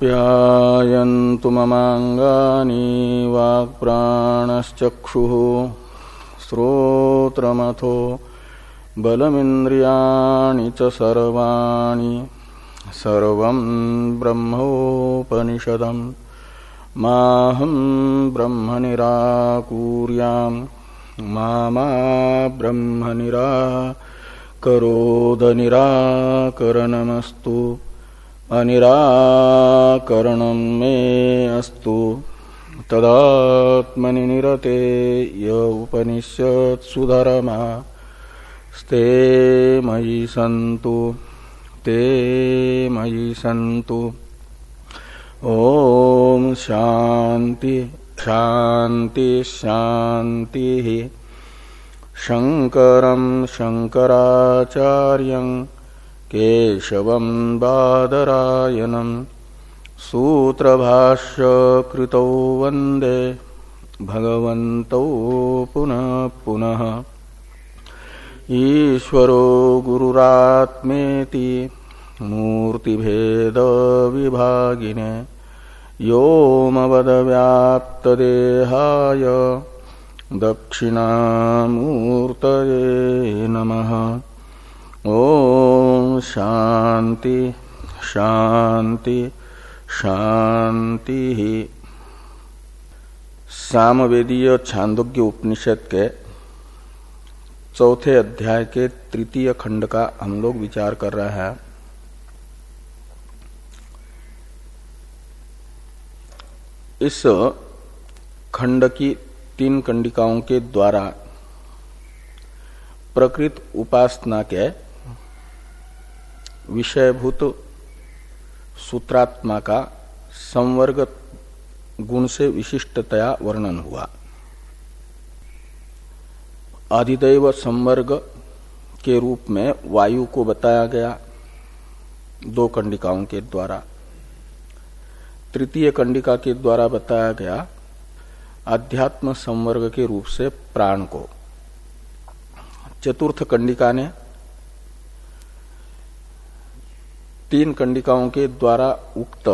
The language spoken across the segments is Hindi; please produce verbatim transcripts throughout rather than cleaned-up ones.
आप्यायन्तु ममाङ्गानि वाक्प्राणश्चक्षुः श्रोत्रमथो बलमिन्द्रियाणि च सर्वाणि सर्वं ब्रह्मोपनिषदम् माहं ब्रह्म निराकुर्यां मा मा ब्रह्म निराकरोद निराकरणमस्तु अनिराकरणं मे अस्तु तदात्मनि निरते य उपनिषत्सु धर्मा स्ते मयि सन्तु ते मयि सन्तु। ओम शांति शांति शांति। शंकरं शंकराचार्यं केशवं बादरायणं सूत्रभाष्य कृतौ वंदे भगवन्तौ पुनः पुनः। ईश्वरो गुरुरात्मेति मूर्तिभेद विभागिने व्योमवद्व्याप्तदेहाय दक्षिणामूर्तये नमः। ओम शांति शांति शांति। सामवेदीय छांदोग्य उपनिषद के चौथे अध्याय के तृतीय खंड का हम लोग विचार कर रहे हैं। इस खंड की तीन कंडिकाओं के द्वारा प्रकृत उपासना के विषयभूत सूत्रात्मा का संवर्ग गुण से विशिष्टतया वर्णन हुआ। अधिदैव संवर्ग के रूप में वायु को बताया गया दो कंडिकाओं के द्वारा। तृतीय कंडिका के द्वारा बताया गया अध्यात्म संवर्ग के रूप से प्राण को। चतुर्थ कंडिका ने तीन कंडिकाओं के द्वारा उक्त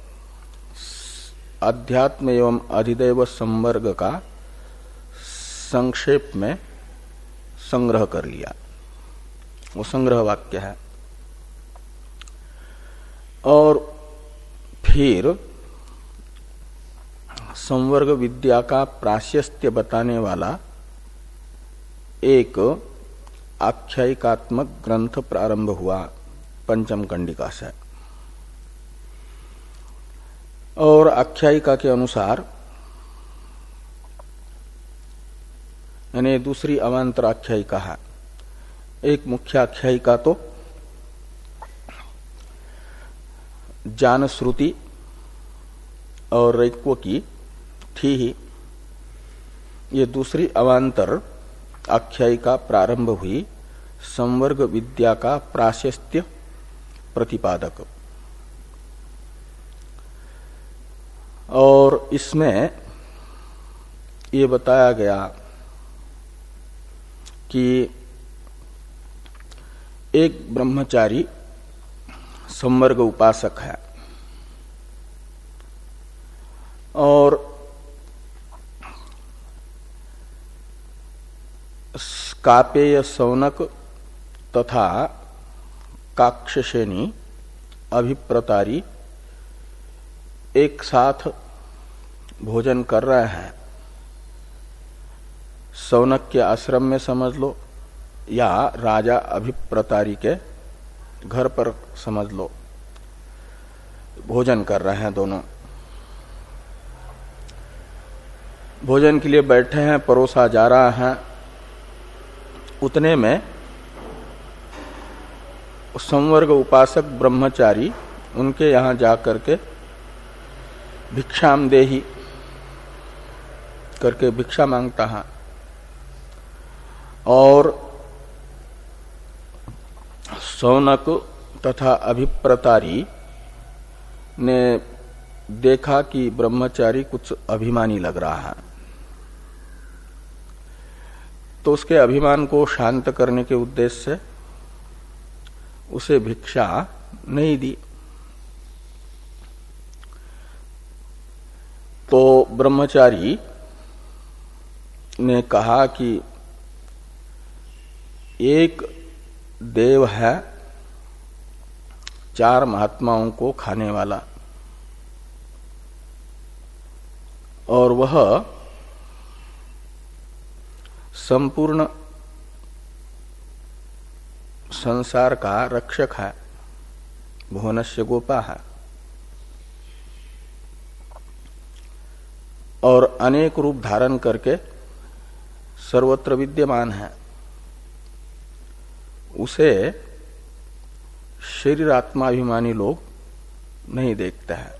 अध्यात्म एवं अधिदैव संवर्ग का संक्षेप में संग्रह कर लिया। वो संग्रह वाक्य है। और फिर संवर्ग विद्या का प्राशस्त्य बताने वाला एक आख्यायिकात्मक ग्रंथ प्रारंभ हुआ पंचम कंडिका से। और आख्यायिका के अनुसार यानी दूसरी अवान्तर आख्यायिका है। एक मुख्य आख्यायिका तो ज्ञान श्रुति और रैक्व की थी ही। ये दूसरी अवान्तर आख्यायिका प्रारंभ हुई संवर्ग विद्या का प्राशस्त्य प्रतिपादक। और इसमें ये बताया गया कि एक ब्रह्मचारी संवर्ग उपासक है और कापेय सौनक तथा काक्षसेनी अभिप्रतारी एक साथ भोजन कर रहे हैं। सौनक के आश्रम में समझ लो या राजा अभिप्रतारी के घर पर समझ लो, भोजन कर रहे हैं दोनों। भोजन के लिए बैठे हैं, परोसा जा रहा है। उतने में संवर्ग उपासक ब्रह्मचारी उनके यहां जाकर के भिक्षाम देही करके भिक्षा मांगता है। और सौनक तथा अभिप्रतारी ने देखा कि ब्रह्मचारी कुछ अभिमानी लग रहा है, तो उसके अभिमान को शांत करने के उद्देश्य से उसे भिक्षा नहीं दी। ब्रह्मचारी ने कहा कि एक देव है चार महात्माओं को खाने वाला, और वह संपूर्ण संसार का रक्षक है, भुवनस्य गोपा है, और अनेक रूप धारण करके सर्वत्र विद्यमान है। उसे शरीर आत्माभिमानी लोग नहीं देखते हैं।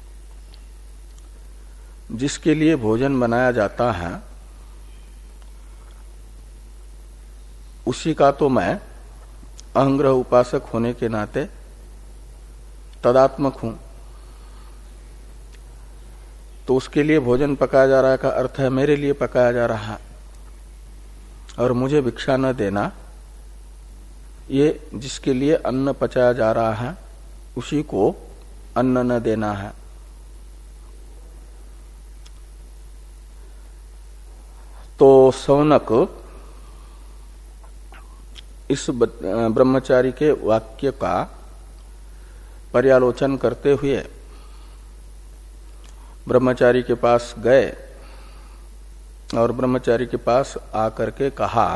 जिसके लिए भोजन बनाया जाता है उसी का तो मैं अहंग्रह उपासक होने के नाते तदात्मक हूं। तो उसके लिए भोजन पकाया जा रहा है का अर्थ है मेरे लिए पकाया जा रहा है, और मुझे भिक्षा न देना, ये जिसके लिए अन्न पचाया जा रहा है उसी को अन्न न देना है। तो सौनक इस ब्रह्मचारी के वाक्य का पर्यालोचन करते हुए ब्रह्मचारी के पास गए और ब्रह्मचारी के पास आकर के कहा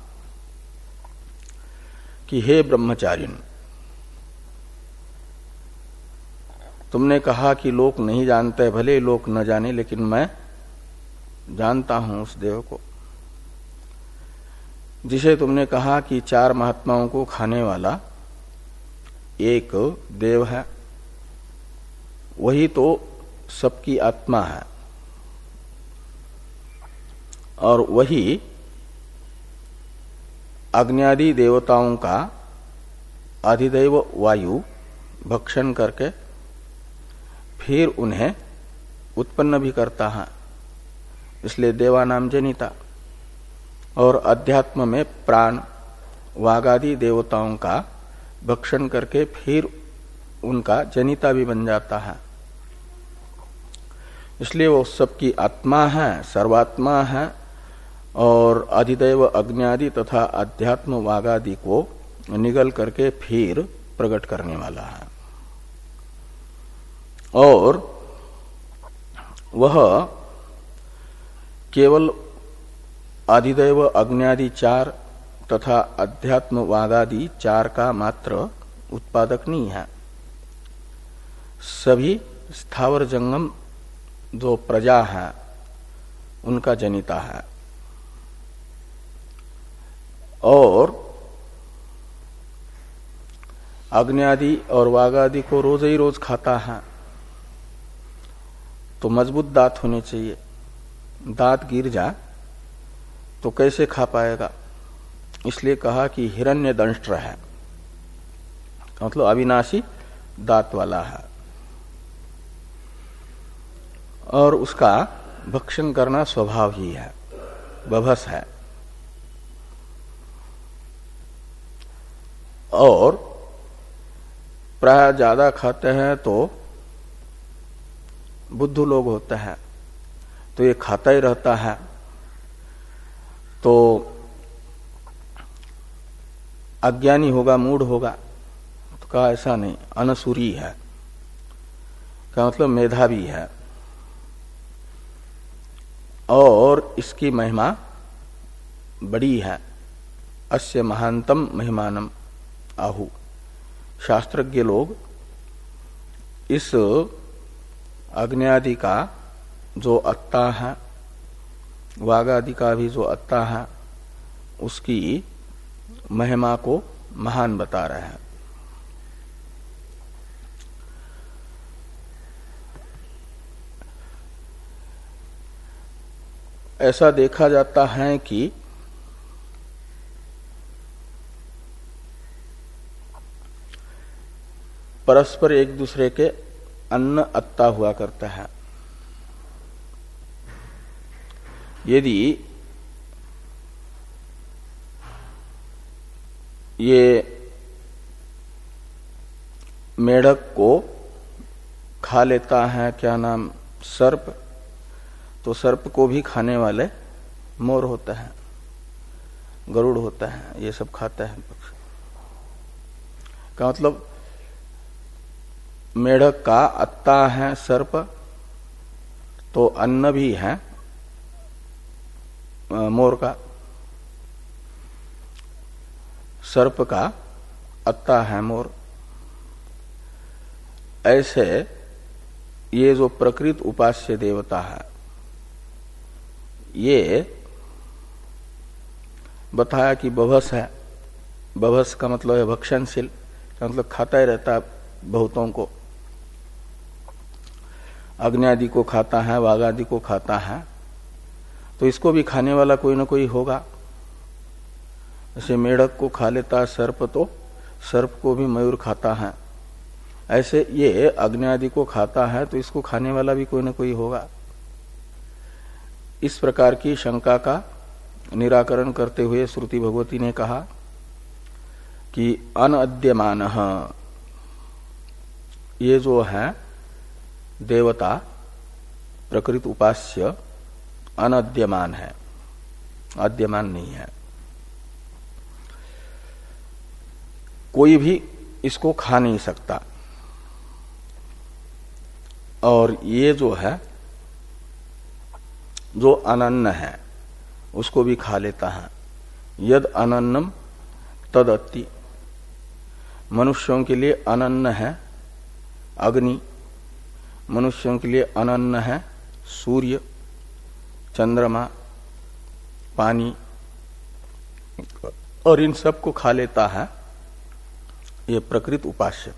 कि हे ब्रह्मचारिण, तुमने कहा कि लोग नहीं जानते, भले लोग न जाने, लेकिन मैं जानता हूं उस देव को जिसे तुमने कहा कि चार महात्माओं को खाने वाला एक देव है। वही तो सबकी आत्मा है, और वही अग्न्यादि देवताओं का अधिदैव वायु भक्षण करके फिर उन्हें उत्पन्न भी करता है, इसलिए देवानाम जनिता। और अध्यात्म में प्राण वागादि देवताओं का भक्षण करके फिर उनका जनिता भी बन जाता है, इसलिए वो सबकी आत्मा है, सर्वात्मा है, और अधिदैव अग्न्यादि तथा अध्यात्म वागादि को निगल करके फिर प्रकट करने वाला है। और वह केवल अधिदैव अग्न्यादि चार तथा अध्यात्म वागादि चार का मात्र उत्पादक नहीं है, सभी स्थावर जंगम जो प्रजा है उनका जनिता है। और अग्न्यादि और वागादि को रोज ही रोज खाता है, तो मजबूत दांत होने चाहिए। दांत गिर जा तो कैसे खा पाएगा, इसलिए कहा कि हिरण्य दंष्ट्र है, मतलब अविनाशी दांत वाला है, और उसका भक्षण करना स्वभाव ही है, बभस है। और प्राय ज्यादा खाते हैं तो बुद्धू लोग होते हैं, तो ये खाता ही रहता है। तो अज्ञानी होगा, मूढ़ होगा, तो कहा ऐसा नहीं, अनसुरी है, का मतलब मेधावी है, और इसकी महिमा बड़ी है। अस्य महांतम महिमानम आहु। शास्त्रज्ञ लोग इस अग्न्यादि का जो अत्ता है, वागादि का भी जो अत्ता है, उसकी महिमा को महान बता रहे हैं। ऐसा देखा जाता है कि परस्पर एक दूसरे के अन्न अत्ता हुआ करता है। यदि ये मेढक को खा लेता है क्या नाम सर्प, तो सर्प को भी खाने वाले मोर होता है, गरुड़ होता है, ये सब खाता है पक्षी का मतलब मेढक का अत्ता है सर्प, तो अन्न भी है मोर का। सर्प का अत्ता है मोर। ऐसे ये जो प्रकृत उपास्य देवता है, ये बताया कि बभस है। बभस का मतलब है भक्षणशील, का मतलब खाता ही रहता है बहुतों को। अग्नि आदि को खाता है, वाघ आदि को खाता है, तो इसको भी खाने वाला कोई ना कोई होगा। जैसे मेढक को खा लेता सर्प, तो सर्प को भी मयूर खाता है। ऐसे ये अग्नि आदि को खाता है, तो इसको खाने वाला भी कोई ना कोई होगा। इस प्रकार की शंका का निराकरण करते हुए श्रुति भगवती ने कहा कि अनअद्यमान, ये जो है देवता प्रकृत उपास्य अनद्यमान है, अद्यमान नहीं है। कोई भी इसको खा नहीं सकता। और ये जो है, जो अनन्न है उसको भी खा लेता है। यद अनन्नम तद अत्ति, मनुष्यों के लिए अनन्न है अग्नि, मनुष्यों के लिए अनन्न है सूर्य, चंद्रमा, पानी, और इन सब को खा लेता है ये प्रकृत उपास्य।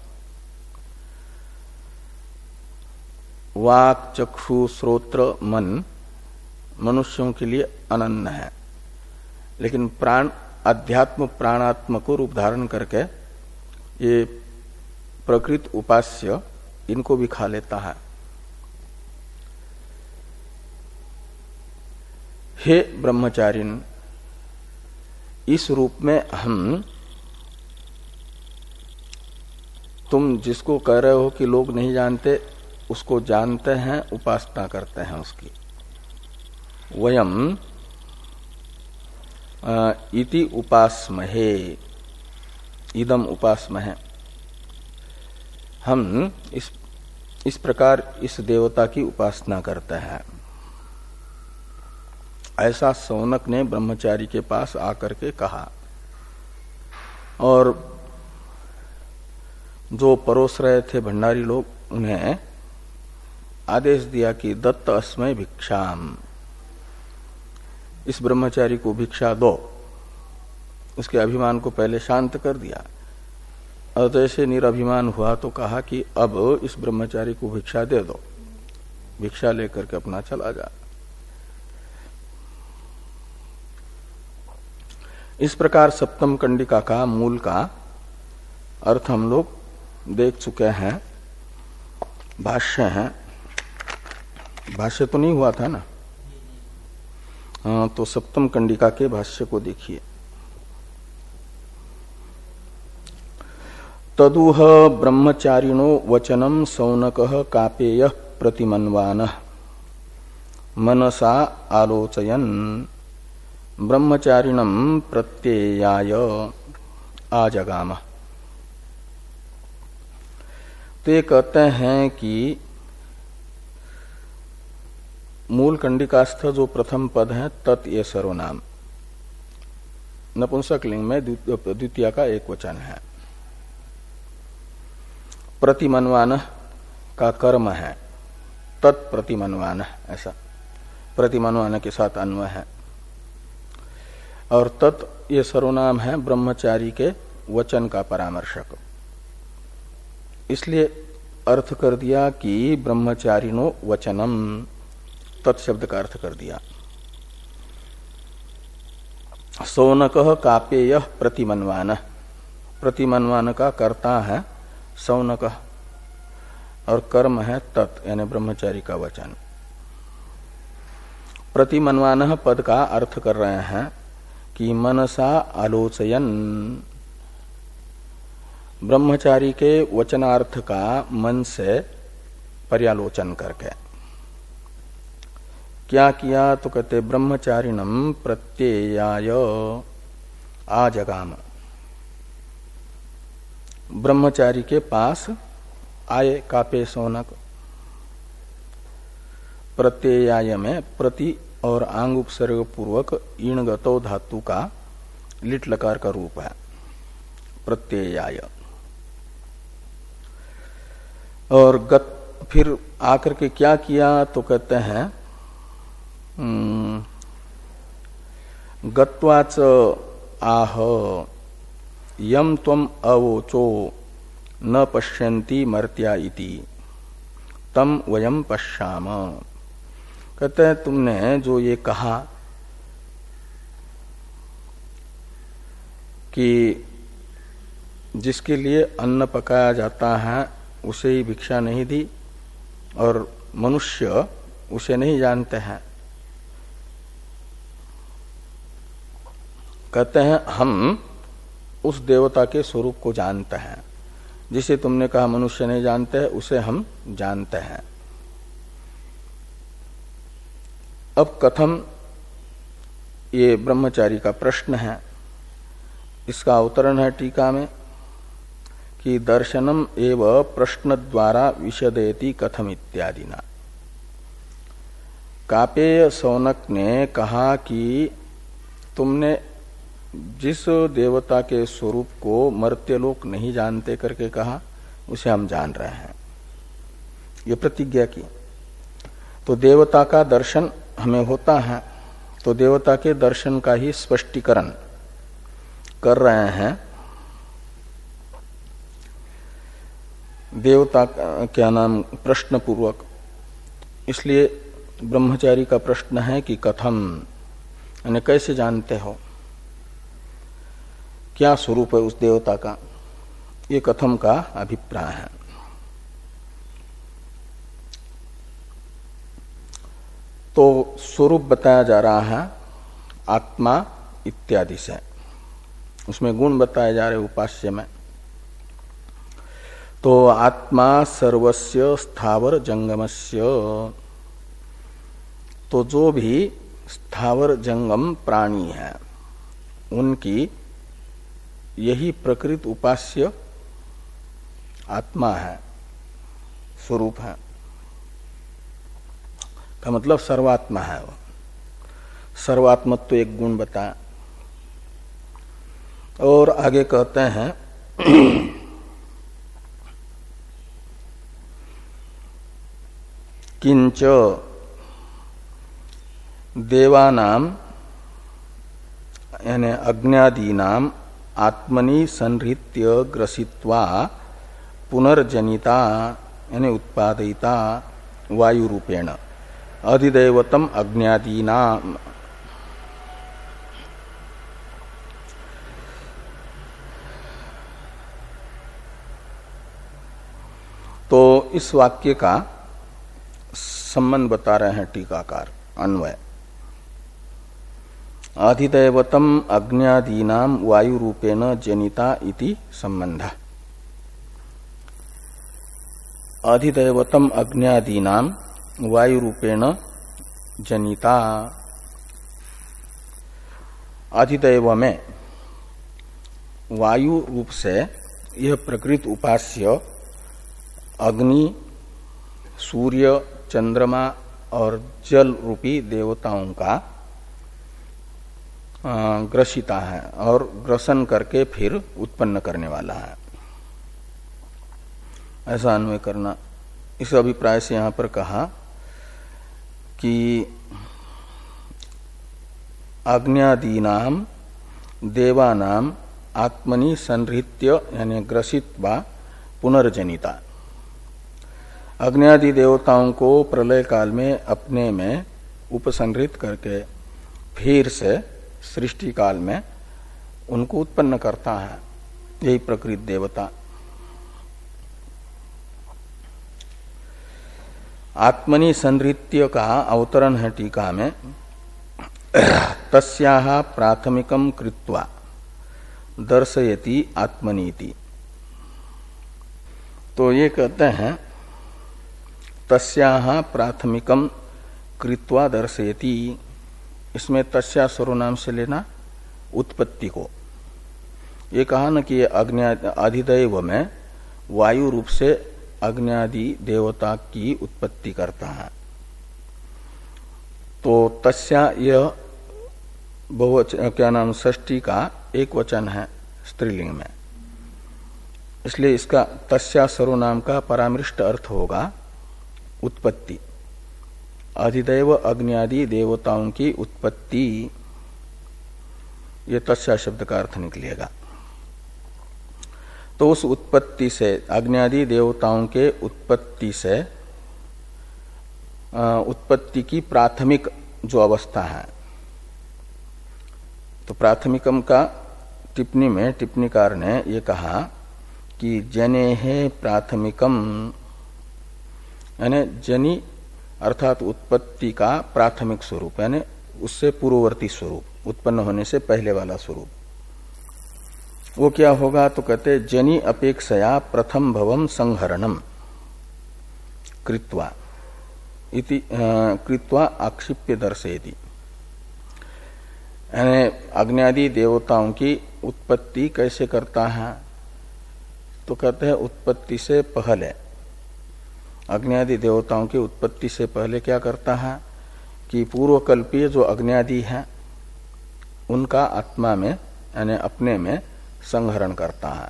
वाक, चक्षु, श्रोत्र, मन मनुष्यों के लिए अनन्न है, लेकिन प्राण, अध्यात्म प्राणात्म को रूप धारण करके ये प्रकृत उपास्य इनको भी खा लेता है। हे ब्रह्मचारिण, इस रूप में हम, तुम जिसको कह रहे हो कि लोग नहीं जानते, उसको जानते हैं, उपासना करते हैं उसकी। वयम इति उपासमहे, इदम उपासमहे, हम इस इस प्रकार इस देवता की उपासना करते हैं। ऐसा सौनक ने ब्रह्मचारी के पास आकर के कहा। और जो परोस रहे थे भंडारी लोग, उन्हें आदेश दिया कि दत्त अस्मै भिक्षाम, इस ब्रह्मचारी को भिक्षा दो। उसके अभिमान को पहले शांत कर दिया, और जैसे निराभिमान हुआ तो कहा कि अब इस ब्रह्मचारी को भिक्षा दे दो, भिक्षा लेकर के अपना चला जा। इस प्रकार सप्तम कंडिका का मूल का अर्थ हम लोग देख चुके हैं। भाष्य है, भाष्य तो नहीं हुआ था ना, हाँ, तो सप्तम कंडिका के भाष्य को देखिए। तदुह ब्रह्मचारिणो वचनम सौनकः कापेयः प्रतिमन्वानः मनसा आलोचयन् ब्रह्मचारिणं प्रत्ययाय आजगाम। ते कहते हैं कि मूल कंडिकास्थ जो प्रथम पद है, तत् ये सर्वनाम नपुंसक लिंग में द्वितीय का एक वचन है। प्रतिमन्वान का कर्म है, तत्प्रतिमन्वान, ऐसा प्रतिमन्वान के साथ अन्वय है। और तत् ये सर्वनाम है ब्रह्मचारी के वचन का परामर्शक। इसलिए अर्थ कर दिया कि ब्रह्मचारिणो वचनम, तत्शब्द का अर्थ कर दिया। सौनकः कापेयः प्रतिमन्वान, प्रतिमन्वान का कर्ता है सौनक, और कर्म है तत्, यानी ब्रह्मचारी का वचन। प्रतिमन्वान पद का अर्थ कर रहे हैं कि मनसा आलोचयन, ब्रह्मचारी के वचनार्थ का मन से पर्यालोचन करके, क्या किया तो कहते ब्रह्मचारिणम प्रत्ययाय आजगाम, ब्रह्मचारी के पास आए कापे सौनक। प्रत्ययाय में प्रति और आंग उपसर्ग पूर्वक ईणगतो धातु का लिट लकार का रूप है प्रत्ययाय। और गत फिर आकर के क्या किया तो कहते हैं गत्वाच आह यम त्वम अवोचो न पश्यन्ति मर्त्या इति तम वयम पश्याम। कहते हैं तुमने जो ये कहा कि जिसके लिए अन्न पकाया जाता है उसे ही भिक्षा नहीं दी और मनुष्य उसे नहीं जानते हैं। कहते हैं हम उस देवता के स्वरूप को जानते हैं, जिसे तुमने कहा मनुष्य नहीं जानते हैं उसे हम जानते हैं। अब कथम, ये ब्रह्मचारी का प्रश्न है, इसका अवतरण है टीका में कि दर्शनम एव प्रश्न द्वारा विशदेति कथम इत्यादि ना। कापेय सौनक ने कहा कि तुमने जिस देवता के स्वरूप को मर्त्य लोक नहीं जानते करके कहा उसे हम जान रहे हैं, ये प्रतिज्ञा की। तो देवता का दर्शन हमें होता है, तो देवता के दर्शन का ही स्पष्टीकरण कर रहे हैं। देवता क्या नाम प्रश्न पूर्वक, इसलिए ब्रह्मचारी का प्रश्न है कि कथम, यानी कैसे जानते हो, क्या स्वरूप है उस देवता का, ये कथम का अभिप्राय है। तो स्वरूप बताया जा रहा है आत्मा इत्यादि से, उसमें गुण बताए जा रहे उपास्य में। तो आत्मा सर्वस्य स्थावर जंगमस्य, तो जो भी स्थावर जंगम प्राणी है उनकी यही प्रकृत उपास्य आत्मा है, स्वरूप है, का मतलब सर्वात्मा है। वो सर्वात्मत्व तो एक गुण बताया। और आगे कहते हैं किंच देवानाम यानी अज्ञादीनाम आत्मनि संहृत्य ग्रसित्वा पुनर्जनिता यानी उत्पादयिता वायु रूपेण अधिदैवतम अज्ञादीनाम। तो इस वाक्य का संबंध बता रहे हैं टीकाकार, अन्वय। अधिदैवतम अज्ञादीनाम वायु रूपेण जनिता इति संबंध। अधिदैवतम अज्ञादीनाम वायु रूपेण जनिता, अधिदैव में वायु रूप से यह प्रकृत उपास्य अग्नि, सूर्य, चंद्रमा और जल रूपी देवताओं का ग्रसिता है और ग्रसन करके फिर उत्पन्न करने वाला है, ऐसा अन्वय करना। इस अभिप्राय से यहां पर कहा कि अज्ञादीनाम देवानाम आत्मनि संहृत्य यानी ग्रसित्वा पुनर्जनिता, अग्नि देवताओं को प्रलय काल में अपने में उपसंहृत करके फिर से सृष्टि काल में उनको उत्पन्न करता है, यही प्रकृत देवता। आत्मनि संहृत्य का अवतरण है टीका में, तस्याः प्राथमिकम कृत्वा दर्शयति आत्मनीति। तो ये कहते हैं तस्याः प्राथमिकम कृत्वा दर्शयति, इसमें तस्या सर्वनाम से लेना उत्पत्ति को। ये कहा न कि ये अग्नि अधिदैव में वायु रूप से अग्नि देवता की उत्पत्ति करता है, तो तस्या यह बहुवचन क्या नाम षष्ठी का एक वचन है स्त्रीलिंग में, इसलिए इसका तस्या सर्वनाम का परामृष्ट अर्थ होगा उत्पत्ति। अधिदैव अग्नि देवताओं की उत्पत्ति, ये तस्या शब्द का अर्थ निकलेगा। तो उस उत्पत्ति से, अग्नि देवताओं के उत्पत्ति से, उत्पत्ति की प्राथमिक जो अवस्था है, तो प्राथमिकम का टिप्पणी में टिप्पणीकार ने ये कहा कि जनेहे प्राथमिकम, यानी जनी अर्थात उत्पत्ति का प्राथमिक स्वरूप, यानी उससे पूर्ववर्ती स्वरूप, उत्पन्न होने से पहले वाला स्वरूप, वो क्या होगा? तो कहते जनी अपेक्षया प्रथम भवम संहरणम कृत्वा इति कृत्वा आक्षिप्य दर्शयति। यानी अग्नि देवताओं की उत्पत्ति कैसे करता है? तो कहते हैं उत्पत्ति से पहले, अग्नि देवताओं की उत्पत्ति से पहले क्या करता है कि पूर्वकल्पीय जो अग्नि है उनका आत्मा में यानी अपने में संहरण करता है।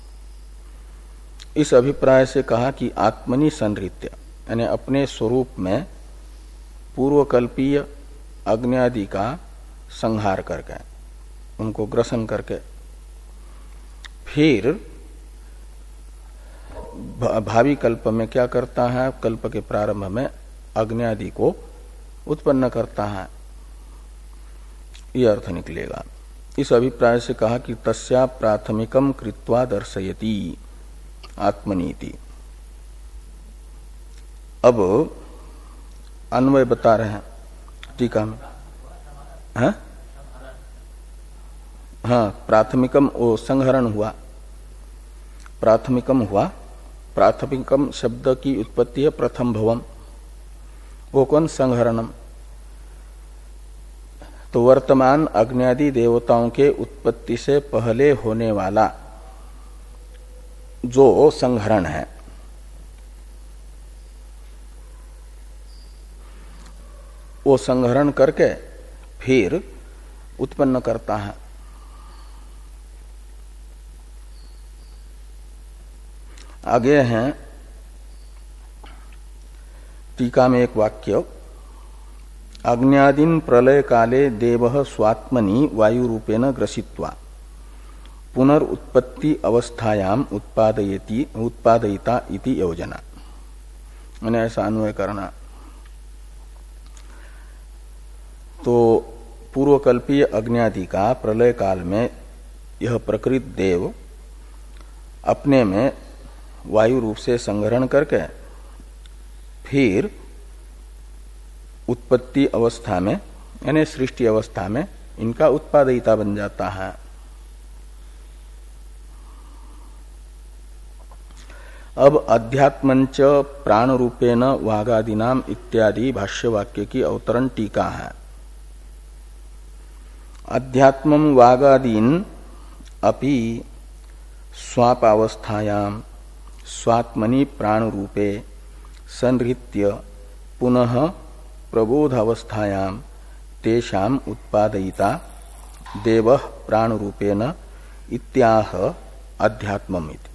इस अभिप्राय से कहा कि आत्मनि संहृत्य, यानी अपने स्वरूप में पूर्वकल्पीय अग्नि का संहार करके, उनको ग्रसन करके, फिर भावी कल्प में क्या करता है? कल्प के प्रारंभ में अग्नि को उत्पन्न करता है, यह अर्थ निकलेगा। इस अभिप्राय से कहा कि तस्या प्राथमिकम कृत्वा दर्शयति आत्मनीति। अब अन्वय बता रहे हैं टीका में। हाँ हाँ प्राथमिकम वो संहरण हुआ, प्राथमिकम हुआ। प्राथमिकम शब्द की उत्पत्ति है प्रथम भवम, वो कौन? संहरणम। तो वर्तमान अग्नि देवताओं के उत्पत्ति से पहले होने वाला जो संहरण है, वो संहरण करके फिर उत्पन्न करता है। आगे हैं टीका में एक वाक्य, अग्न्यादिन प्रलय काले देवः स्वात्मनि वायु रूपेण ग्रसित्वा पुनरुत्पत्ति अवस्थायाम उत्पादयति उत्पादयिता इति योजना। मैंने ऐसा अन्वय करना। तो पूर्वकल्पीय अग्न्यादि का प्रलय काल में यह प्रकृत देव अपने में वायु रूप से संग्रहण करके फिर उत्पत्ति अवस्था में यानी सृष्टि अवस्था में इनका उत्पादयिता बन जाता है। अब अध्यात्मंच प्राण रूपेण वागादिनाम इत्यादि भाष्य वाक्य की अवतरण टीका है। अध्यात्मम वागादीन अपि स्वापावस्थायाम स्वात्मनि प्राण रूपे संहृत्य पुनः प्रबोध अवस्थायाम तेषाम उत्पादयिता देवः प्राण रूपेण इत्याह अध्यात्मम् इति।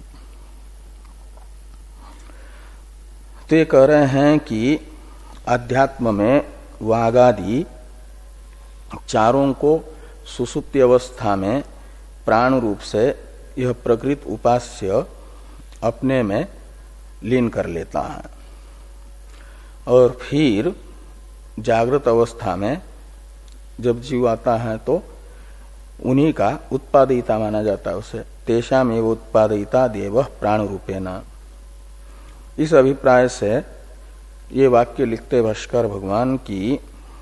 तो ये कह रहे हैं कि अध्यात्म में वागादि चारों को सुसुप्ति अवस्था में प्राण रूप से यह प्रकृत उपास्य अपने में लीन कर लेता है और फिर जागृत अवस्था में जब जीव आता है तो उन्हीं का उत्पादयिता माना जाता है उसे। तेषाम एव उत्पादयिता देवः प्राण रूपेण। इस अभिप्राय से ये वाक्य लिखते भाष्कर भगवान की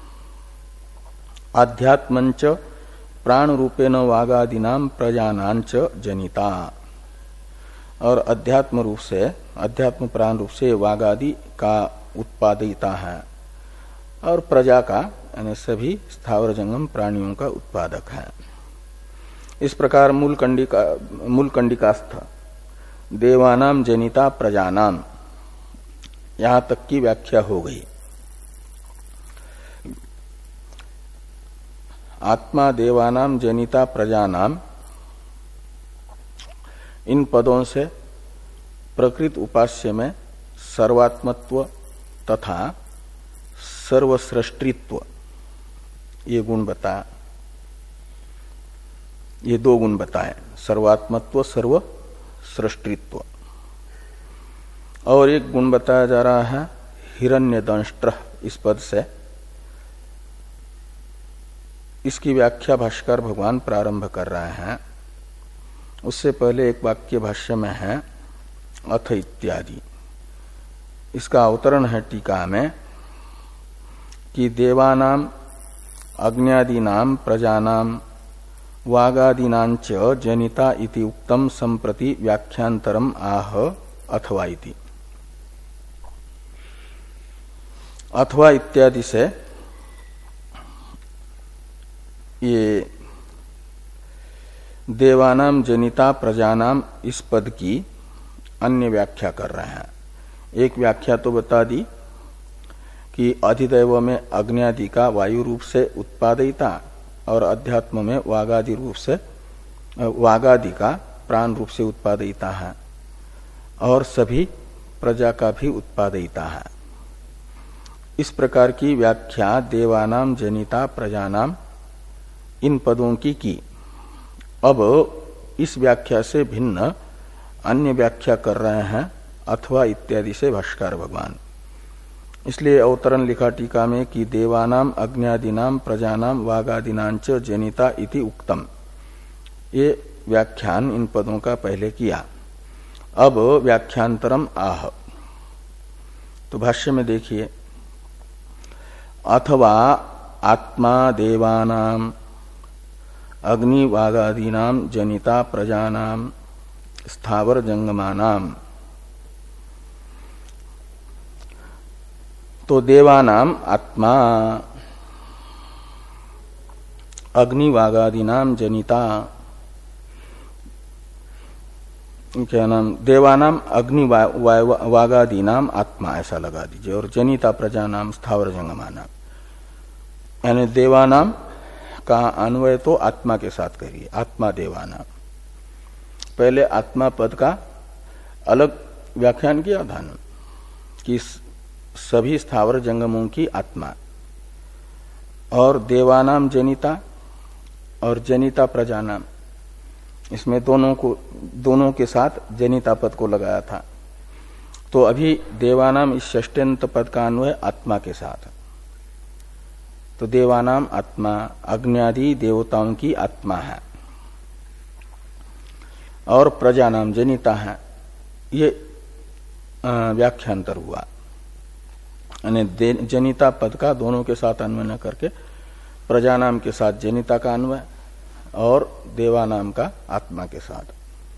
अध्यात्मंच प्राण रूपेण वागादिनाम प्रजानांच जनिता, और अध्यात्म रूप से अध्यात्म प्राण रूप से वागादि का उत्पादिता है। और प्रजा का यानी सभी स्थावर जंगम प्राणियों का उत्पादक है। इस प्रकार मूल कंडिका मूल कंडिकास्थ देवानाम जनिता प्रजानाम यहां तक की व्याख्या हो गई। आत्मा देवानाम जनिता प्रजानाम इन पदों से प्रकृत उपास्य में सर्वात्मत्व तथा सर्वसृष्टित्व ये गुण बताया, ये दो गुण बताए, सर्वात्मत्व सर्व सृष्टित्व। और एक गुण बताया जा रहा है हिरण्यदंष्ट्र इस पद से। इसकी व्याख्या भाष्कर भगवान प्रारंभ कर रहे हैं। उससे पहले एक वाक्य भाष्य में है अथ इत्यादि। इसका अवतरण है टीका में कि देवानाम अग्न्यादीनाम प्रजानाम वागादीनांच जनिता इति उक्तम संप्रति व्याख्यांतरम आह अथवा इति। अथवा इत्यादि से ये देवानाम जनिता प्रजानाम इस पद की अन्य व्याख्या कर रहे हैं। एक व्याख्या तो बता दी कि अधिदैव में अग्न्यादि का वायु रूप से उत्पादयिता और अध्यात्म में वागादि रूप से वागादि का प्राण रूप से उत्पादयिता है और सभी प्रजा का भी उत्पादयिता है। इस प्रकार की व्याख्या देवानाम जनिता प्रजानाम इन पदों की की। अब इस व्याख्या से भिन्न अन्य व्याख्या कर रहे हैं अथवा इत्यादि से भाष्कर भगवान। इसलिए अवतरण लिखा टीका में कि देवानाम अग्न्यादीनाम प्रजानाम वागादीनांच जनिता इति उक्तम, ये व्याख्यान इन पदों का पहले किया। अब व्याख्यांतरम आह, तो भाष्य में देखिए अथवा आत्मा देवानाम अग्निवागादीनाम जनिता प्रजानाम स्थावर जंगमानाम। तो देवानाम आत्मा अग्निवागादीनाम जनिता, क्या नाम, देवानाम अग्नि वागादीनाम आत्मा ऐसा लगा दीजिए और जनिता प्रजानाम स्थावर जंगमानाम, यानी देवानाम का अन्वय तो आत्मा के साथ करिए, आत्मा देवानाम। पहले आत्मा पद का अलग व्याख्यान किया था न कि सभी स्थावर जंगमों की आत्मा, और देवानाम जनिता और जनिता प्रजानाम, इसमें दोनों को दोनों के साथ जनिता पद को लगाया था। तो अभी देवानाम इस षष्ट्यंत पद का अन्वय आत्मा के साथ, तो देवानाम आत्मा अग्न्यादि देवताओं की आत्मा है और प्रजानाम जनिता है, ये व्याख्यांतर हुआ। यानी जनिता पद का दोनों के साथ अन्वय न करके प्रजानाम के साथ जनिता का अन्वय और देवानाम का आत्मा के साथ।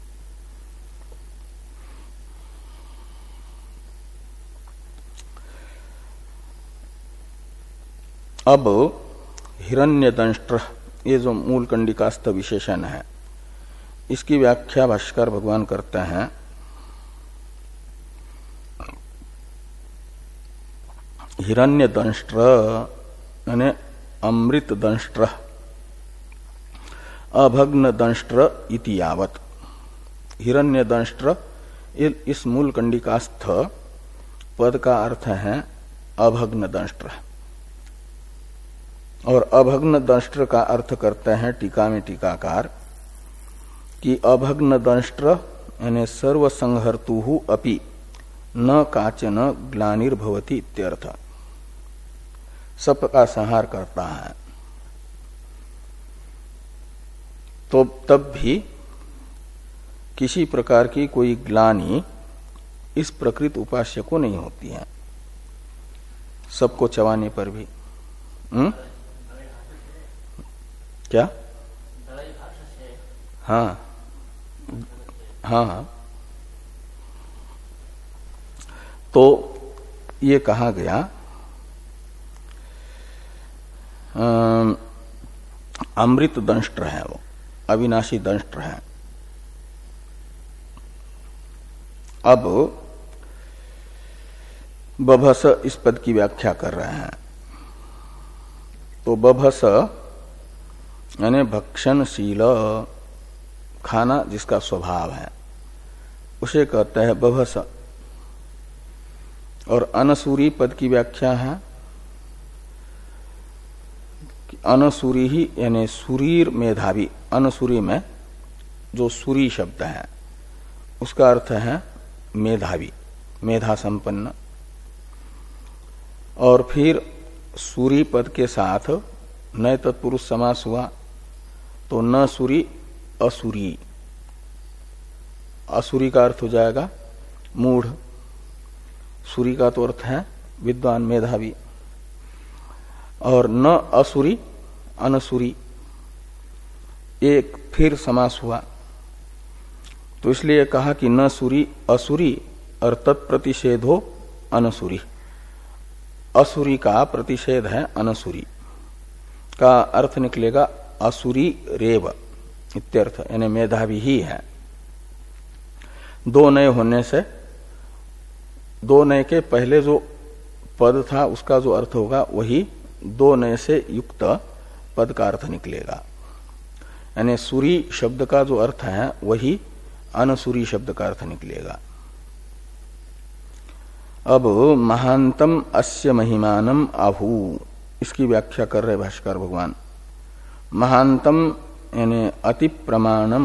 अब हिरण्यदंष्ट्र, ये जो मूल कंडिकास्थ विशेषण है, इसकी व्याख्या भाष्कर भगवान करते हैं। हिरण्यदंष्ट्र यानी अमृत दंष्ट्र, अभग्न दंष्ट्र इति यावत। हिरण्यदंष्ट्र इस मूल कंडिकास्थ पद का अर्थ है अभग्न दंष्ट्र, और अभग्न दंष्ट्र का अर्थ करते हैं टीका में टीकाकार कि अभग्न दंष्ट्र यानी सर्वसंहर्तुः अपि न काचन ग्लानिर्भवति इत्यर्थ, सब का संहार करता है। तो तब भी किसी प्रकार की कोई ग्लानि इस प्रकृत उपास्य को नहीं होती है, सबको चबाने पर भी। हुँ? क्या? हाँ हाँ हाँ। तो ये कहा गया अमृत दंष्ट्र है, वो अविनाशी दंष्ट्र है। अब बभस इस पद की व्याख्या कर रहे हैं। तो बभस यानी भक्षणशील, खाना जिसका स्वभाव है, उसे कहते हैं बभस। और अनसूरी पद की व्याख्या है कि अनसूरी ही यानी सुरीर मेधावी। अनसूरी में जो सूरी शब्द है उसका अर्थ है मेधावी, मेधा संपन्न। और फिर सूरी पद के साथ नए तत्पुरुष समास हुआ तो न सूरी असुरी। असुरी का अर्थ हो जाएगा मूढ़, सूरी का तो अर्थ है विद्वान मेधावी। और न असुरी अनसुरी, एक फिर समास हुआ तो इसलिए कहा कि न सूरी असुरी और तत्प्रतिषेधो अनसुरी। असुरी का प्रतिषेध है अनसुरी, का अर्थ निकलेगा असुरी रेव इत्यर्थ, यानी मेधावी ही है। दो नए होने से, दो नए के पहले जो पद था उसका जो अर्थ होगा वही दो नए से युक्त पद का अर्थ निकलेगा। यानी सूरी शब्द का जो अर्थ है वही अनसूरी शब्द का अर्थ निकलेगा। अब महांतम अस्य महिमानम आहु, इसकी व्याख्या कर रहे भाष्कर भगवान। महांतम यानी अति प्रमाणम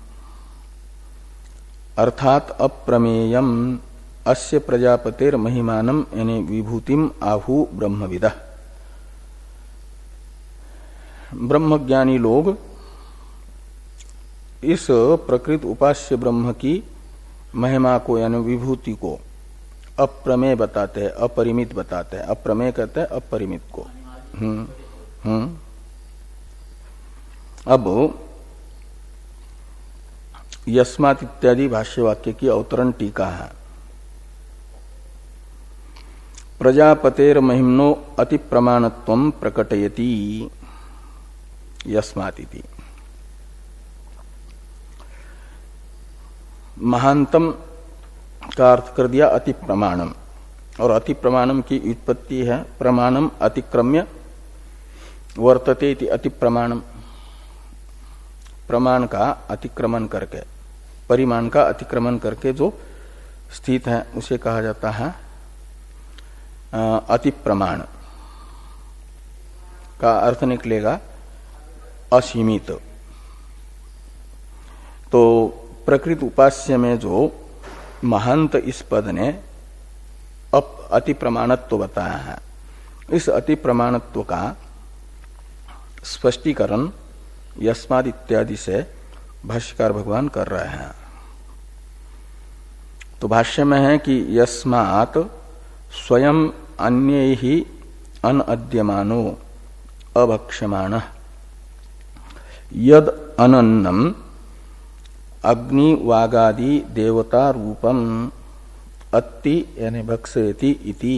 अर्थात अप्रमेयम अस्य प्रजापतिर महिमानम यानी विभूतिम आहु ब्रह्मविदः। ब्रह्मज्ञानी लोग इस प्रकृत उपास्य ब्रह्म की महिमा को यानी विभूति को अप्रमेय बताते हैं, अपरिमित बताते हैं। अप्रमेय कहते हैं अपरिमित को। हम्म हम्म अब यस्मात् इत्यादि भाष्य वाक्य की अवतरण टीका है। प्रजापतेर महिम्नो अति प्रमाणत्वं प्रकटयति यस्मात् इति। महांतम का अर्थ कर दिया अति प्रमाणम, और अति प्रमाणम की व्युत्पत्ति है प्रमाणम अतिक्रम्य वर्तते इति। अति प्रमाणम प्रमाण का अतिक्रमण करके, परिमाण का अतिक्रमण करके जो स्थित है उसे कहा जाता है अति प्रमाण। का अर्थ निकलेगा असीमित। तो प्रकृत उपास्य में जो महांत इस पद ने अप अति प्रमाणत्व बताया है, इस अति प्रमाणत्व का स्पष्टीकरण यस्मात् इत्यादि से भाष्यकार भगवान कर रहे हैं। तो भाष्य में है कि यस्मात् स्वयं अन्ये ही अनअद्यमानो अभक्ष्यमाणः यद अनन्नम अग्नि वागादि देवता रूपम अत्ति यानी भक्षयति इति।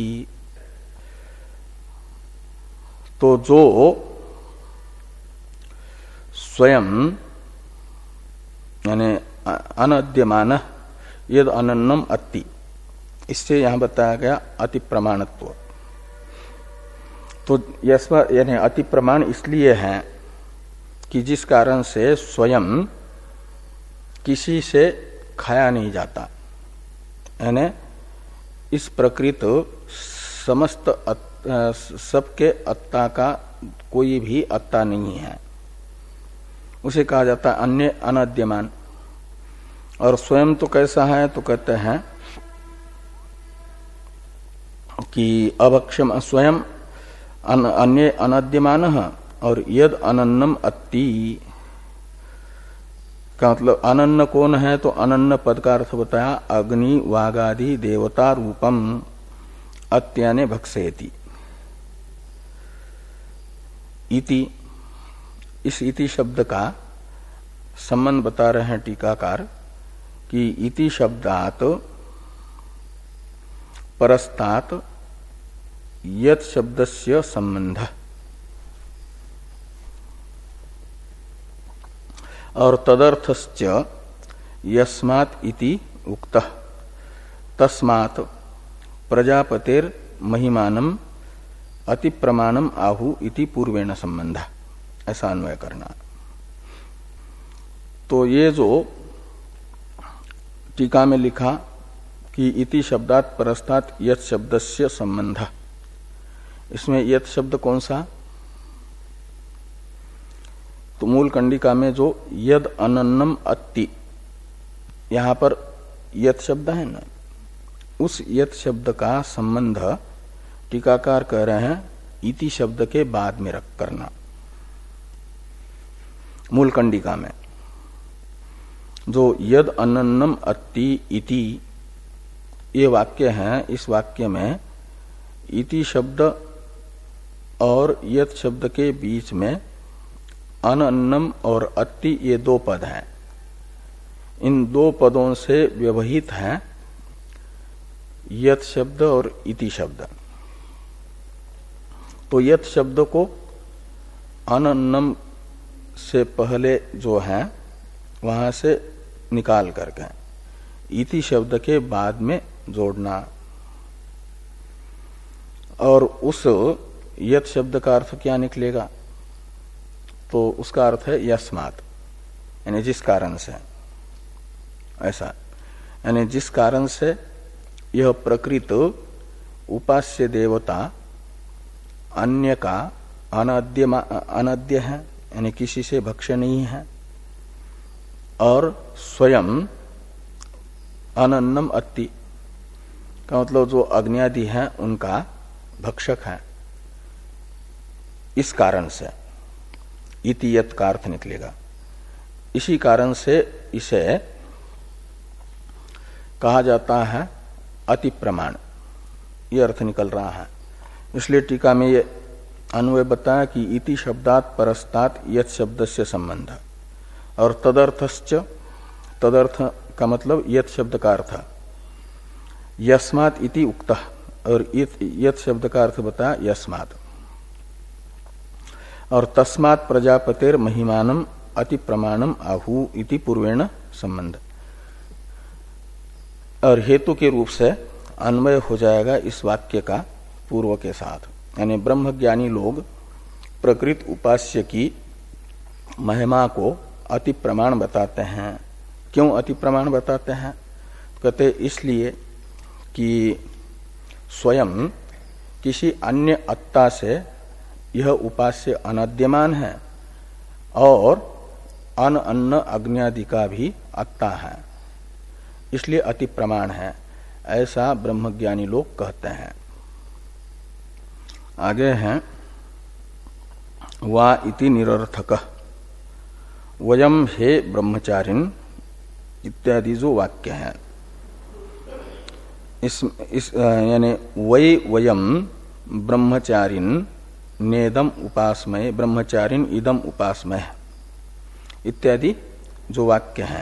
तो जो स्वयं यानी अनद्यमान यद अनन्नम अत्ति, इससे यहां बताया गया अति प्रमाणत्व। तो यस्मा यानी अति प्रमाण इसलिए है कि जिस कारण से स्वयं किसी से खाया नहीं जाता, यानी इस प्रकृत समस्त सबके अत्ता का कोई भी अत्ता नहीं है, उसे कहा जाता है अन्य अनद्यमान। और स्वयं तो कैसा है, तो कहते हैं कि अभक्षम स्वयं अन, अन्य अनद्यमान और यद अनन्नम अत्ति का मतलब अनन्न कौन है, तो अनन्न पद का अर्थ बताया अग्नि वागादि देवता रूपम अत्याने भक्षयति इति। इस इति शब्द का संबंध बता रहे हैं टीकाकार कि इति शब्दात परस्तात यत शब्दस्य संबंध, और तदर्थश्च यस्मात् इति उक्तः तस्मात् प्रजापतेर महिमानम अति प्रमाणम आहु इति पूर्वेण संबंध, ऐसा अन्वय करना। तो ये जो टीका में लिखा कि इति शब्दात परस्तात् यत् शब्दस्य संबंध, इसमें यत् शब्द कौन सा? तो मूल कंडिका में जो यद अनन्नम अत्ति, यहां पर यत् शब्द है ना, उस यत् शब्द का संबंध टीकाकार कह रहे हैं इति शब्द के बाद में रख करना। मूल कंडिका में जो यद अनन्नम अत्ति इति ये वाक्य है, इस वाक्य में इति शब्द और यत् शब्द के बीच में अनन्नम और अत्ति ये दो पद हैं। इन दो पदों से व्यवहित है यत् शब्द और इति शब्द। तो यत् शब्द को अनन्नम से पहले जो है वहां से निकाल करके इति शब्द के बाद में जोड़ना, और उस यत् शब्द का अर्थ क्या निकलेगा? तो उसका अर्थ है यस्मात्, यानी जिस कारण से, ऐसा यानी जिस कारण से यह प्रकृत उपास्य देवता अन्य का अनद्य अनद्य है, यानी किसी से भक्ष्य नहीं है, और स्वयं अनन्नम अत्ति का मतलब जो अग्न्यादि है उनका भक्षक है। इस कारण से इति यत् का अर्थ निकलेगा। इसी कारण से इसे कहा जाता है अति प्रमाण, ये अर्थ निकल रहा है। इसलिए टीका में ये अन्वय बताया कि इति शब्दात परस्तात् यत् शब्दस्य संबंध, और तदर्थश्च, तदर्थ का मतलब यत् शब्द का अर्थ, यस्मात् इति उक्तः, और यत् शब्द का अर्थ बताया यस्मात्, और तस्मात् प्रजापतेर महिमानम अति प्रमाणम आहु इति पूर्वेण संबंध, और हेतु के रूप से अन्वय हो जाएगा इस वाक्य का पूर्व के साथ। यानी ब्रह्मज्ञानी लोग प्रकृत उपास्य की महिमा को अति प्रमाण बताते हैं। क्यों अति प्रमाण बताते हैं? कहते इसलिए कि स्वयं किसी अन्य अत्ता से यह उपास्य अनद्यमान है और अन अन्न अग्न्यादि का भी अत्ता है, इसलिए अति प्रमाण है, ऐसा ब्रह्मज्ञानी लोग कहते हैं। आगे हैं वा इति निरर्थक वयम हे ब्रह्मचारिण इत्यादि जो वाक्य है, इस, इस यानी वै वयम ब्रह्मचारिण नेदम उपासमय ब्रह्मचारिण इदम उपासमय इत्यादि जो वाक्य हैं,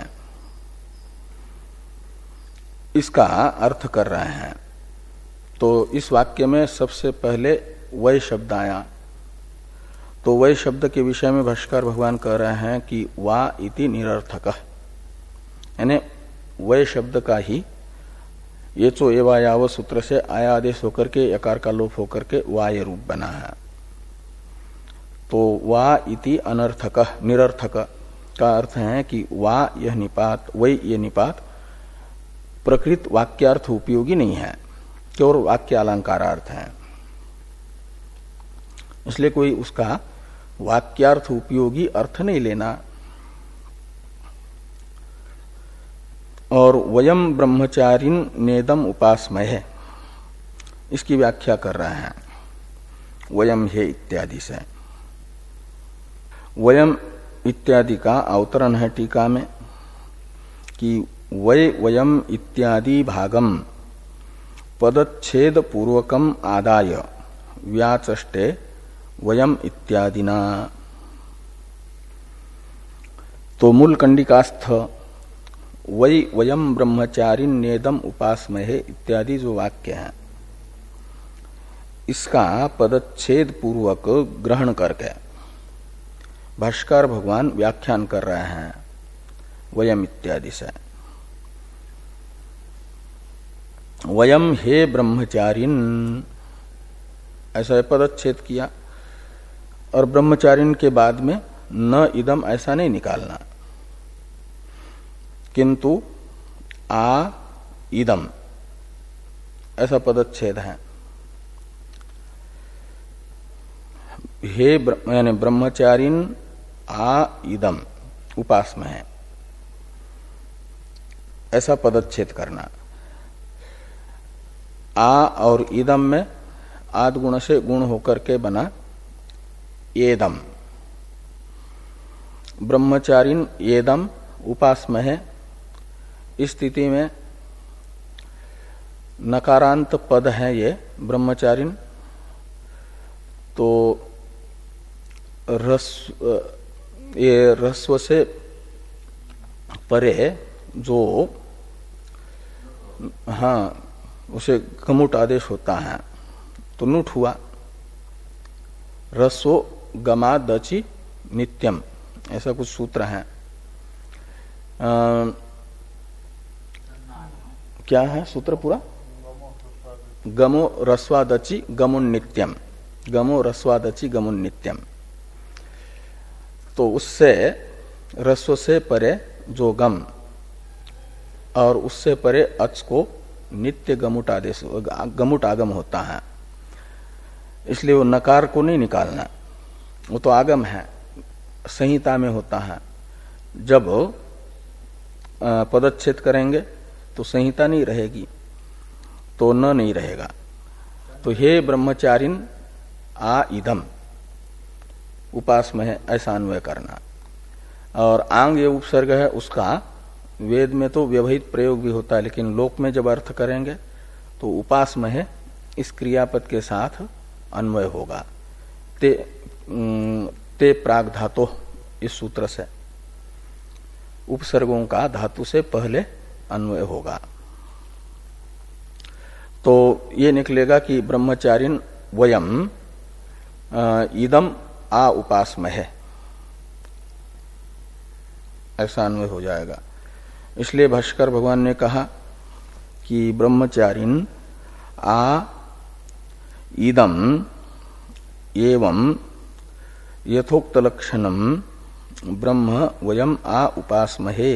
इसका अर्थ कर रहे हैं। तो इस वाक्य में सबसे पहले वै शब्द आया, तो वै शब्द के विषय में भाष्कर भगवान कह रहे हैं कि वा इति निरर्थक, यानी वै शब्द का ही ये चो एवा याव सूत्र से आया आदेश होकर के यकार का लोप होकर के वाय रूप बना है। तो वा इति अनर्थक निरर्थक का अर्थ है कि वा यह निपात, वै ये निपात प्रकृत वाक्यार्थ उपयोगी नहीं है, केवल वाक्य अलंकारार्थ है, इसलिए कोई उसका वाक्यार्थ उपयोगी अर्थ नहीं लेना। और वयम ब्रह्मचारिण नेदम उपासमय, इसकी व्याख्या कर रहे हैं वयम हे इत्यादि से। वयम इत्यादि का अवतरण है टीका में कि वै वयम इत्यादि भागम पदच्छेद पूर्वकम आदाय व्याचष्टे वयम इत्यादिना। तो मूल कंडिकास्थ वै वयम ब्रह्मचारिण नेदम उपासमहे इत्यादि जो वाक्य है, इसका पदच्छेद पूर्वक ग्रहण करके भाष्कर भगवान व्याख्यान कर रहे हैं वयम इत्यादि से। वयम हे ब्रह्मचारिन ऐसा पदच्छेद किया, और ब्रह्मचारिन के बाद में न इदम ऐसा नहीं निकालना, किंतु आ इदम ऐसा पदच्छेद है। हे यानी ब्रह्मचारिन आ इदम उपास में है, ऐसा पदच्छेद करना। आ और इदम में आद गुण से गुण होकर के बना एदम। ब्रह्मचारिन एदम उपास में है। इस स्थिति में नकारांत पद है ये ब्रह्मचारिन, तो रस ये रस्व से परे जो हाँ उसे गमुट आदेश होता है तो नुट हुआ। रस्व गमा दची नित्यम ऐसा कुछ सूत्र है। आ, क्या है सूत्र पूरा? गमो रस्वादची गमुन नित्यम, गमो रस्वादची गमुन नित्यम। तो उससे रस्व से परे जो गम और उससे परे अच को नित्य गमुट आदेश गमुट आगम होता है, इसलिए वो नकार को नहीं निकालना, वो तो आगम है, संहिता में होता है। जब पदच्छेद करेंगे तो संहिता नहीं रहेगी, तो न नहीं रहेगा। तो हे ब्रह्मचारिन आ इदम उपास में है, ऐसा अन्वय करना। और आंग ये उपसर्ग है उसका वेद में तो व्यवहित प्रयोग भी होता है, लेकिन लोक में जब अर्थ करेंगे तो उपास में है इस क्रियापद के साथ अन्वय होगा। ते, ते प्राग धातु इस सूत्र से उपसर्गों का धातु से पहले अन्वय होगा। तो ये निकलेगा कि ब्रह्मचारिन वयम इदम आ उपास में है, ऐसा अन्वय हो जाएगा। इसलिए भाष्कर भगवान ने कहा कि ब्रह्मचारिन आ इदम एवं यथोक्त लक्षणम ब्रह्म वयम आ उपासमहे।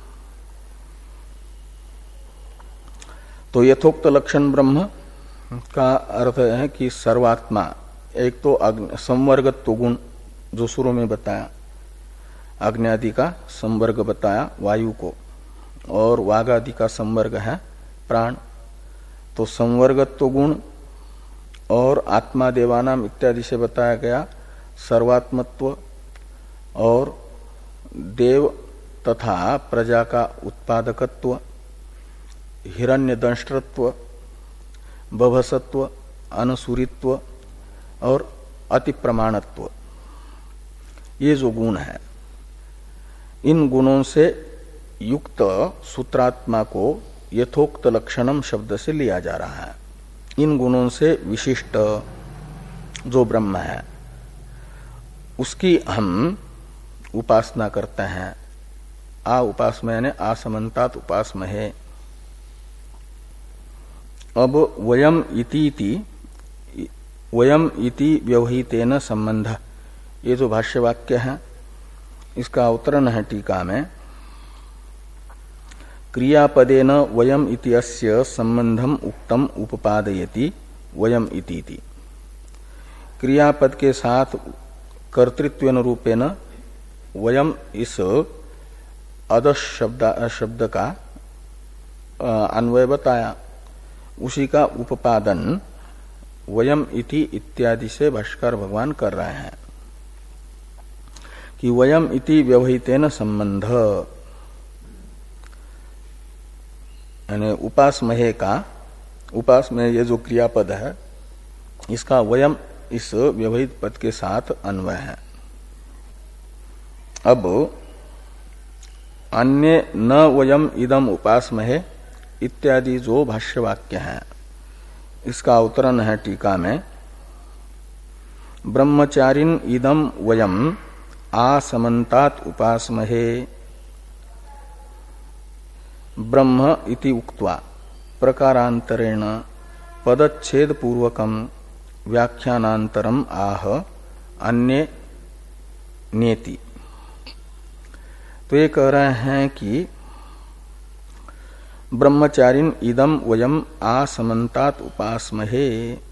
तो यथोक्त लक्षण ब्रह्म का अर्थ है कि सर्वात्मा, एक तो संवर्गत्व गुण जो शुरू में बताया, अग्नि का संवर्ग बताया वायु को, और वाग आदि का संवर्ग है प्राण। तो संवर्गत्व गुण और आत्मा देवानाम इत्यादि से बताया गया सर्वात्मत्व और देव तथा प्रजा का उत्पादकत्व, हिरण्य दंष्ट्रत्व, बभसत्व, अनुसूरित्व और अति प्रमाणत्व, ये जो गुण है, इन गुणों से युक्त सूत्रात्मा को यथोक्त लक्षणम शब्द से लिया जा रहा है। इन गुणों से विशिष्ट जो ब्रह्म है उसकी हम उपासना करते हैं। आ उपासमय यानी आसमंतात उपासमहे। अब वयम इति वयम इति व्यवहितेन संबंध, ये जो भाष्य वाक्य है इसका अवतरण है टीका में। क्रियापदेन वयम इति अस्य संबंधम उक्तम उपपादयति वयम इति। क्रियापद के साथ कर्तृत्वेन रूपेण वयम इस अदश शब्द शब्द का अन्वय बताया, उसी का उपादन वयम इति इत्यादि से भाष्कर भगवान कर रहे हैं कि वयम इति व्यवहितेन संबंध, यानी उपासमहे का, उपासमय ये जो क्रियापद है इसका वयम इस व्यवहित पद के साथ अन्वय है। अब अन्य न वयम इदम उपासमहे इत्यादि जो भाष्य वाक्य है इसका अवतरण है टीका में। ब्रह्मचारिन इदम वयम आसमन्तात् उपासमहे ब्रह्म इति उक्त्वा प्रकारांतरेण पदच्छेद पूर्वकम व्याख्यानांतरम आह अन्य नेति। तो ये कह रहे हैं कि ब्रह्मचारिण इदम वयम आसमन्तात् उपासमहे।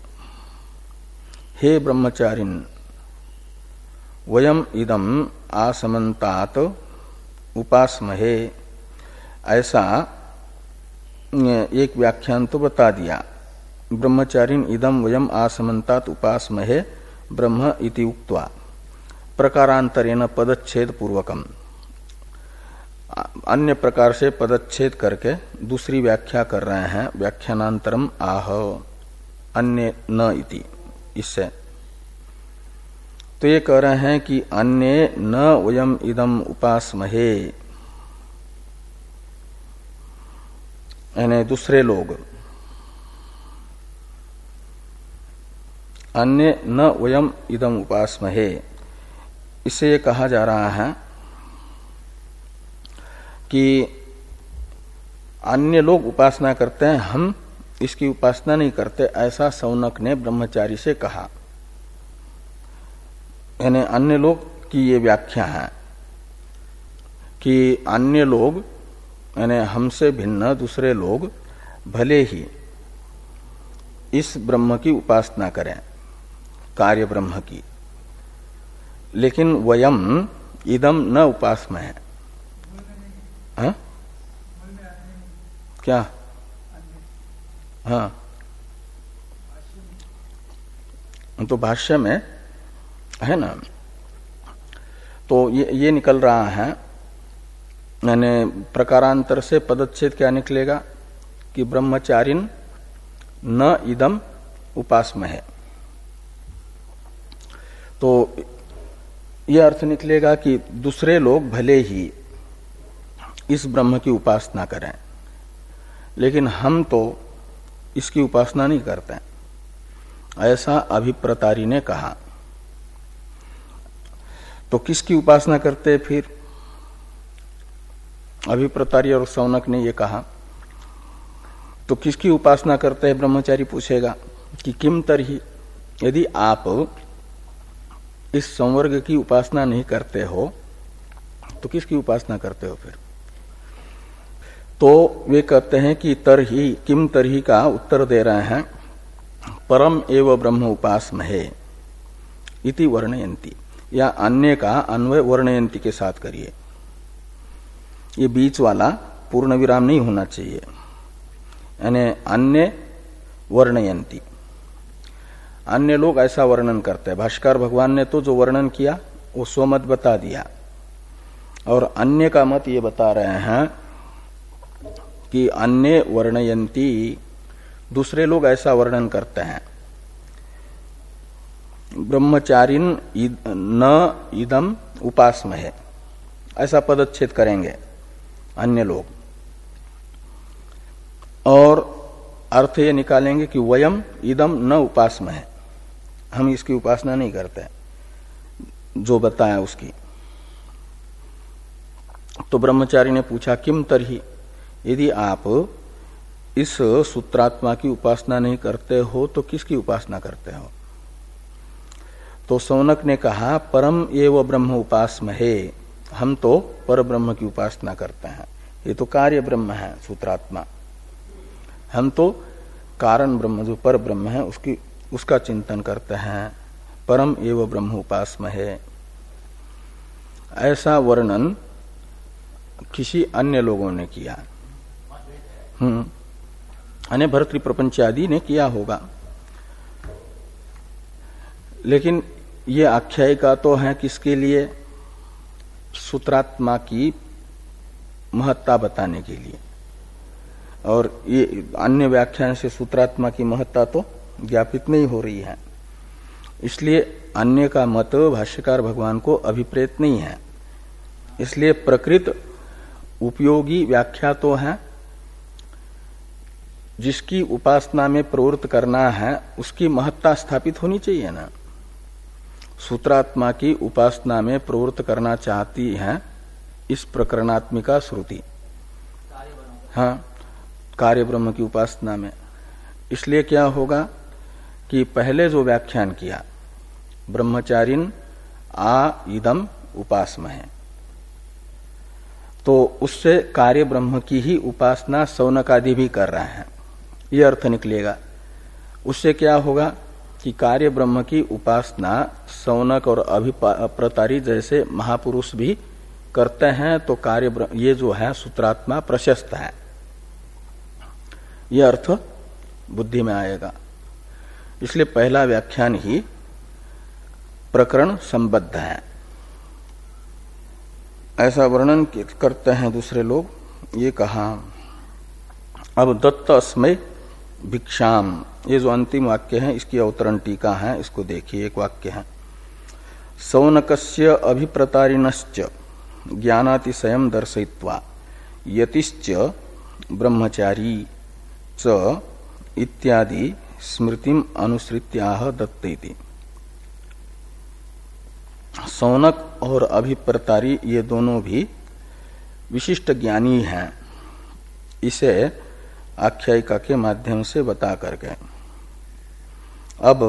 हे ब्रह्मचारिण, वयम इदम आसमन्तात् उपासमहे, ऐसा एक व्याख्यान तो बता दिया। ब्रह्मचारिण इदम वयम आसमन्तात् उपासमहे ब्रह्म इति उक्त्वा प्रकारांतरेण पदच्छेद पूर्वकम, अन्य प्रकार से पदच्छेद करके दूसरी व्याख्या कर रहे हैं। व्याख्यानांतरम आह अन्य न इति, इससे तो ये कह रहे हैं कि अन्य न वयम इदम उपासमहे, यानी दूसरे लोग, अन्य न वयम इदम उपासमहे, इससे ये कहा जा रहा है कि अन्य लोग उपासना करते हैं, हम इसकी उपासना नहीं करते, ऐसा सौनक ने ब्रह्मचारी से कहा। यानी अन्य लोग की ये व्याख्या है कि अन्य लोग यानी हमसे भिन्न दूसरे लोग भले ही इस ब्रह्म की उपासना करें, कार्य ब्रह्म की, लेकिन वयम इदम न उपासमहे है। हाँ? क्या? हाँ, तो भाष्य में है ना, तो ये ये निकल रहा है, यानी प्रकारांतर से पदच्छेद क्या निकलेगा कि ब्रह्मचारिण न इदम उपासमहे। तो यह अर्थ निकलेगा कि दूसरे लोग भले ही इस ब्रह्म की उपासना करें, लेकिन हम तो इसकी उपासना नहीं करते, ऐसा अभिप्रतारी ने कहा। तो किसकी उपासना करते फिर? अभिप्रतारी और सौनक ने ये कहा, तो किसकी उपासना करते हैं? ब्रह्मचारी पूछेगा कि किम तरही, यदि आप इस संवर्ग की उपासना नहीं करते हो तो किसकी उपासना करते हो फिर? तो वे कहते हैं कि तरही, किम तरही का उत्तर दे रहे हैं, परम एव ब्रह्म उपासमहे इति वर्णयन्ति, या अन्य का अन्वय वर्णयन्ति के साथ करिए। ये बीच वाला पूर्ण विराम नहीं होना चाहिए, यानी अन्य वर्णयन्ति, अन्य लोग ऐसा वर्णन करते हैं। भाष्कर भगवान ने तो जो वर्णन किया वो स्वमत बता दिया, और अन्य का मत ये बता रहे हैं कि अन्य वर्णयन्ति, दूसरे लोग ऐसा वर्णन करते हैं। ब्रह्मचारिण इद, न इदम उपासमहे, ऐसा पदच्छेद करेंगे अन्य लोग, और अर्थ ये निकालेंगे कि वयम इदम न उपासमहे, हम इसकी उपासना नहीं करते, जो बताया उसकी। तो ब्रह्मचारी ने पूछा किम तरही, यदि आप इस सूत्रात्मा की उपासना नहीं करते हो तो किसकी उपासना करते हो? तो सौनक ने कहा परम एव ब्रह्म उपासमहे, हम तो पर ब्रह्म की उपासना करते हैं, ये तो कार्य ब्रह्म है सूत्रात्मा, हम तो कारण ब्रह्म जो पर ब्रह्म है उसकी उसका चिंतन करते हैं, परम एव ब्रह्म उपासमहे। ऐसा वर्णन किसी अन्य लोगों ने किया, हम्म अन्य भर्तृ प्रपंच आदि ने किया होगा, लेकिन ये आख्यायिका तो है किसके लिए? सूत्रात्मा की महत्ता बताने के लिए, और ये अन्य व्याख्यान से सूत्रात्मा की महत्ता तो ज्ञापित नहीं हो रही है, इसलिए अन्य का मत भाष्यकार भगवान को अभिप्रेत नहीं है। इसलिए प्रकृत उपयोगी व्याख्या तो है, जिसकी उपासना में प्रवृत्त करना है उसकी महत्ता स्थापित होनी चाहिए ना। सूत्रात्मा की उपासना में प्रवृत्त करना चाहती है इस प्रकरणात्मिका श्रुति, हाँ, कार्य ब्रह्म की उपासना में। इसलिए क्या होगा कि पहले जो व्याख्यान किया ब्रह्मचारिन आ इदम उपासमहे, तो उससे कार्य ब्रह्म की ही उपासना सौनकादि भी कर रहे हैं, यह अर्थ निकलेगा। उससे क्या होगा कि कार्य ब्रह्म की उपासना सौनक और अभिप्रतारी जैसे महापुरुष भी करते हैं, तो कार्य ब्रह्म ये जो है सूत्रात्मा प्रशस्त है, यह अर्थ बुद्धि में आएगा। इसलिए पहला व्याख्यान ही प्रकरण संबद्ध है, ऐसा वर्णन करते हैं दूसरे लोग। ये कहा अब दत्त अस्मै भिक्षाम, ये जो अंतिम वाक्य है इसकी अवतरण टीका है, इसको देखिए। एक वाक्य है, सौनकस्य अभिप्रतारिणश्च ज्ञानातिशयम् दर्शयित्वा यतिश्च ब्रह्मचारी च इत्यादि स्मृतिम अनुसृत्याह दत्तेति। सौनक और अभिप्रतारी ये दोनों भी विशिष्ट ज्ञानी हैं, इसे आख्यायिका के माध्यम से बता करके। अब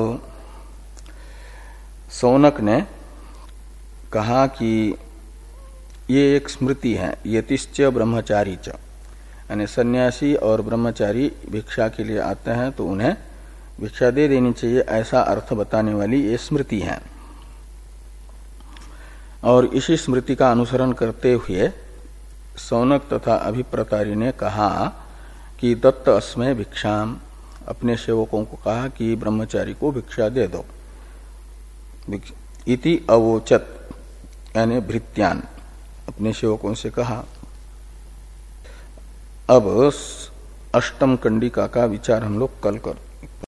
सौनक ने कहा कि ये एक स्मृति है, यतिश्च ब्रह्मचारी च, यानी सन्यासी और ब्रह्मचारी भिक्षा के लिए आते हैं तो उन्हें भिक्षा दे देनी चाहिए, ऐसा अर्थ बताने वाली ये स्मृति है। और इसी स्मृति का अनुसरण करते हुए सौनक तथा अभिप्रतारी ने कहा कि दत्त अस्मै भिक्षाम, अपने सेवकों को कहा कि ब्रह्मचारी को भिक्षा दे दो। इति अवोचत, यानी भृत्यान, अपने सेवकों से कहा। अब अष्टम कंडिका का विचार हम लोग कल कर